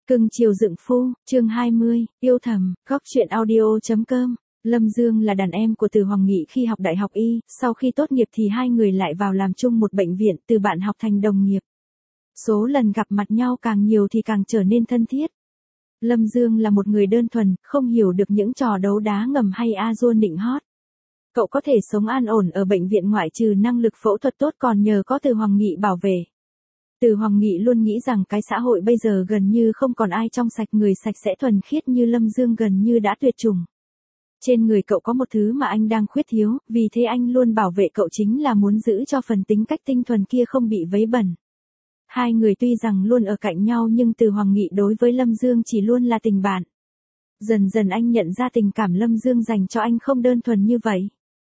Cưng chiều dựng phu, chương 20, yêu thầm, góc chuyện audio.com. Lâm Dương là đàn em của Từ Hoàng Nghị khi học đại học y, sau khi tốt nghiệp thì hai người lại vào làm chung một bệnh viện, từ bạn học thành đồng nghiệp. Số lần gặp mặt nhau càng nhiều thì càng trở nên thân thiết. Lâm Dương là một người đơn thuần, không hiểu được những trò đấu đá ngầm hay a dua nịnh hót. Cậu có thể sống an ổn ở bệnh viện ngoại trừ năng lực phẫu thuật tốt còn nhờ có Từ Hoàng Nghị bảo vệ. Từ Hoàng Nghị luôn nghĩ rằng cái xã hội bây giờ gần như không còn ai trong sạch, người sạch sẽ thuần khiết như Lâm Dương gần như đã tuyệt chủng. Trên người cậu có một thứ mà anh đang khuyết thiếu, vì thế anh luôn bảo vệ cậu, chính là muốn giữ cho phần tính cách tinh thuần kia không bị vấy bẩn. Hai người tuy rằng luôn ở cạnh nhau nhưng Từ Hoàng Nghị đối với Lâm Dương chỉ luôn là tình bạn. Dần dần anh nhận ra tình cảm Lâm Dương dành cho anh không đơn thuần như vậy.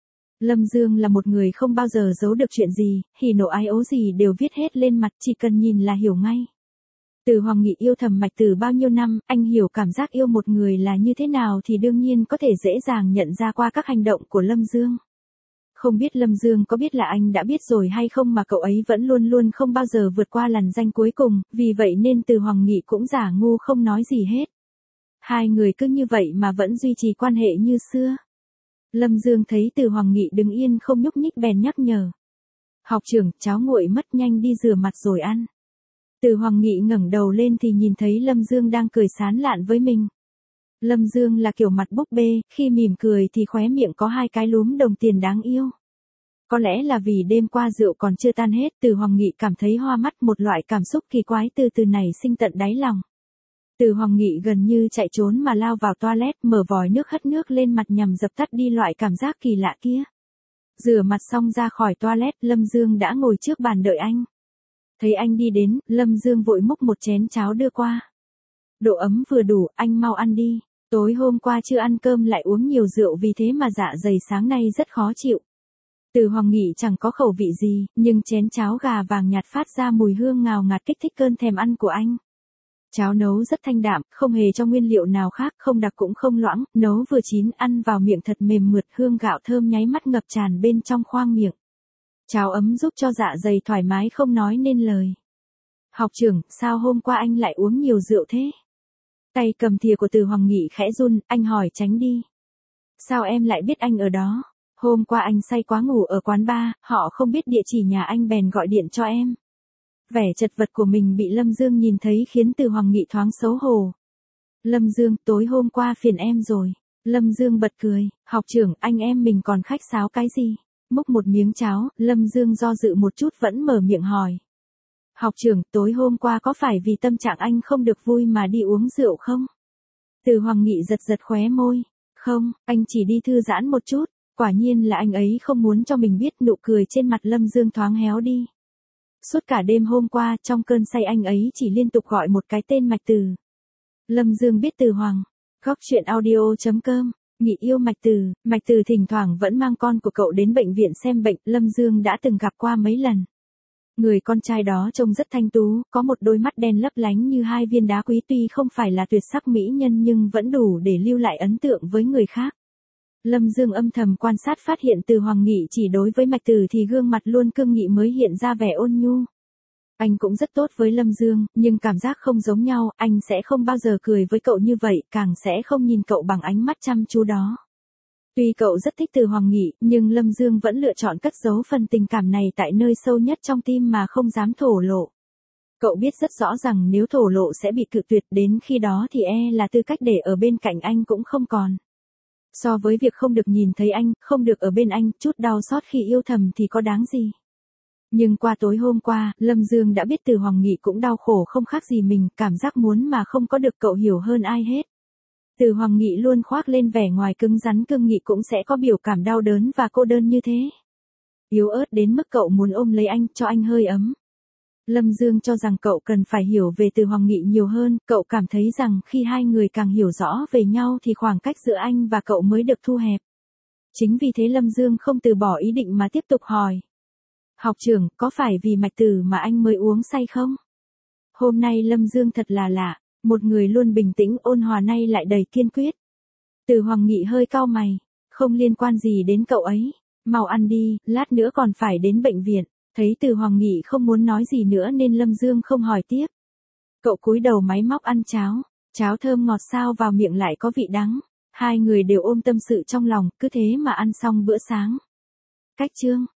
Lâm Dương là một người không bao giờ giấu được chuyện gì, hỉ nộ ái ố gì đều viết hết lên mặt, chỉ cần nhìn là hiểu ngay. Từ Hoàng Nghị yêu thầm Mạch từ bao nhiêu năm, anh hiểu cảm giác yêu một người là như thế nào thì đương nhiên có thể dễ dàng nhận ra qua các hành động của Lâm Dương. Không biết Lâm Dương có biết là anh đã biết rồi hay không mà cậu ấy vẫn luôn luôn không bao giờ vượt qua lằn ranh cuối cùng, vì vậy nên Từ Hoàng Nghị cũng giả ngu không nói gì hết. Hai người cứ như vậy mà vẫn duy trì quan hệ như xưa. Lâm Dương thấy Từ Hoàng Nghị đứng yên không nhúc nhích bèn nhắc nhở. Học trưởng, cháo nguội mất, nhanh đi rửa mặt rồi ăn. Từ Hoàng Nghị ngẩng đầu lên thì nhìn thấy Lâm Dương đang cười sán lạn với mình. Lâm Dương là kiểu mặt búp bê, khi mỉm cười thì khóe miệng có hai cái lúm đồng tiền đáng yêu. Có lẽ là vì đêm qua rượu còn chưa tan hết, Từ Hoàng Nghị cảm thấy hoa mắt, một loại cảm xúc kỳ quái từ từ nảy sinh tận đáy lòng. Từ Hoàng Nghị gần như chạy trốn mà lao vào toilet, mở vòi nước hất nước lên mặt nhằm dập tắt đi loại cảm giác kỳ lạ kia. Rửa mặt xong ra khỏi toilet, Lâm Dương đã ngồi trước bàn đợi anh. Thấy anh đi đến, Lâm Dương vội múc một chén cháo đưa qua. Độ ấm vừa đủ, anh mau ăn đi. Tối hôm qua chưa ăn cơm lại uống nhiều rượu, vì thế mà dạ dày sáng nay rất khó chịu. Từ Hoàng Nghị chẳng có khẩu vị gì, nhưng chén cháo gà vàng nhạt phát ra mùi hương ngào ngạt kích thích cơn thèm ăn của anh. Cháo nấu rất thanh đạm, không hề cho nguyên liệu nào khác, không đặc cũng không loãng, nấu vừa chín, ăn vào miệng thật mềm mượt, hương gạo thơm nháy mắt ngập tràn bên trong khoang miệng. Cháo ấm giúp cho dạ dày thoải mái không nói nên lời. Học trưởng, sao hôm qua anh lại uống nhiều rượu thế? Tay cầm thìa của Từ Hoàng Nghị khẽ run, anh hỏi tránh đi. Sao em lại biết anh ở đó? Hôm qua anh say quá ngủ ở quán bar, họ không biết địa chỉ nhà anh bèn gọi điện cho em. Vẻ chật vật của mình bị Lâm Dương nhìn thấy khiến Từ Hoàng Nghị thoáng xấu hổ. Lâm Dương, tối hôm qua phiền em rồi. Lâm Dương bật cười, học trưởng, anh em mình còn khách sáo cái gì? Múc một miếng cháo, Lâm Dương do dự một chút vẫn mở miệng hỏi. Học trưởng, tối hôm qua có phải vì tâm trạng anh không được vui mà đi uống rượu không? Từ Hoàng Nghị giật giật khóe môi. Không, anh chỉ đi thư giãn một chút. Quả nhiên là anh ấy không muốn cho mình biết, nụ cười trên mặt Lâm Dương thoáng héo đi. Suốt cả đêm hôm qua, trong cơn say anh ấy chỉ liên tục gọi một cái tên Mạch Từ. Lâm Dương biết Từ Hoàng. Góc chuyện audio.com. Nghị yêu Mạch Từ. Mạch Từ thỉnh thoảng vẫn mang con của cậu đến bệnh viện xem bệnh, Lâm Dương đã từng gặp qua mấy lần. Người con trai đó trông rất thanh tú, có một đôi mắt đen lấp lánh như hai viên đá quý, tuy không phải là tuyệt sắc mỹ nhân nhưng vẫn đủ để lưu lại ấn tượng với người khác. Lâm Dương âm thầm quan sát phát hiện Từ Hoàng Nghị chỉ đối với Mạch Từ thì gương mặt luôn cương nghị mới hiện ra vẻ ôn nhu. Anh cũng rất tốt với Lâm Dương, nhưng cảm giác không giống nhau, anh sẽ không bao giờ cười với cậu như vậy, càng sẽ không nhìn cậu bằng ánh mắt chăm chú đó. Tuy cậu rất thích Từ Hoàng Nghị, nhưng Lâm Dương vẫn lựa chọn cất giấu phần tình cảm này tại nơi sâu nhất trong tim mà không dám thổ lộ. Cậu biết rất rõ rằng nếu thổ lộ sẽ bị cự tuyệt, đến khi đó thì là tư cách để ở bên cạnh anh cũng không còn. So với việc không được nhìn thấy anh, không được ở bên anh, chút đau xót khi yêu thầm thì có đáng gì. Nhưng qua tối hôm qua, Lâm Dương đã biết Từ Hoàng Nghị cũng đau khổ không khác gì mình, cảm giác muốn mà không có được cậu hiểu hơn ai hết. Từ Hoàng Nghị luôn khoác lên vẻ ngoài cứng rắn cương nghị cũng sẽ có biểu cảm đau đớn và cô đơn như thế. Yếu ớt đến mức cậu muốn ôm lấy anh, cho anh hơi ấm. Lâm Dương cho rằng cậu cần phải hiểu về Từ Hoàng Nghị nhiều hơn, cậu cảm thấy rằng khi hai người càng hiểu rõ về nhau thì khoảng cách giữa anh và cậu mới được thu hẹp. Chính vì thế Lâm Dương không từ bỏ ý định mà tiếp tục hỏi. Học trưởng, có phải vì Mạch Từ mà anh mới uống say không? Hôm nay Lâm Dương thật là lạ, một người luôn bình tĩnh ôn hòa nay lại đầy kiên quyết. Từ Hoàng Nghị hơi cau mày, không liên quan gì đến cậu ấy, mau ăn đi, lát nữa còn phải đến bệnh viện. Thấy Từ Hoàng Nghị không muốn nói gì nữa nên Lâm Dương không hỏi tiếp. Cậu cúi đầu máy móc ăn cháo. Cháo thơm ngọt sao vào miệng lại có vị đắng. Hai người đều ôm tâm sự trong lòng, cứ thế mà ăn xong bữa sáng. Cách chương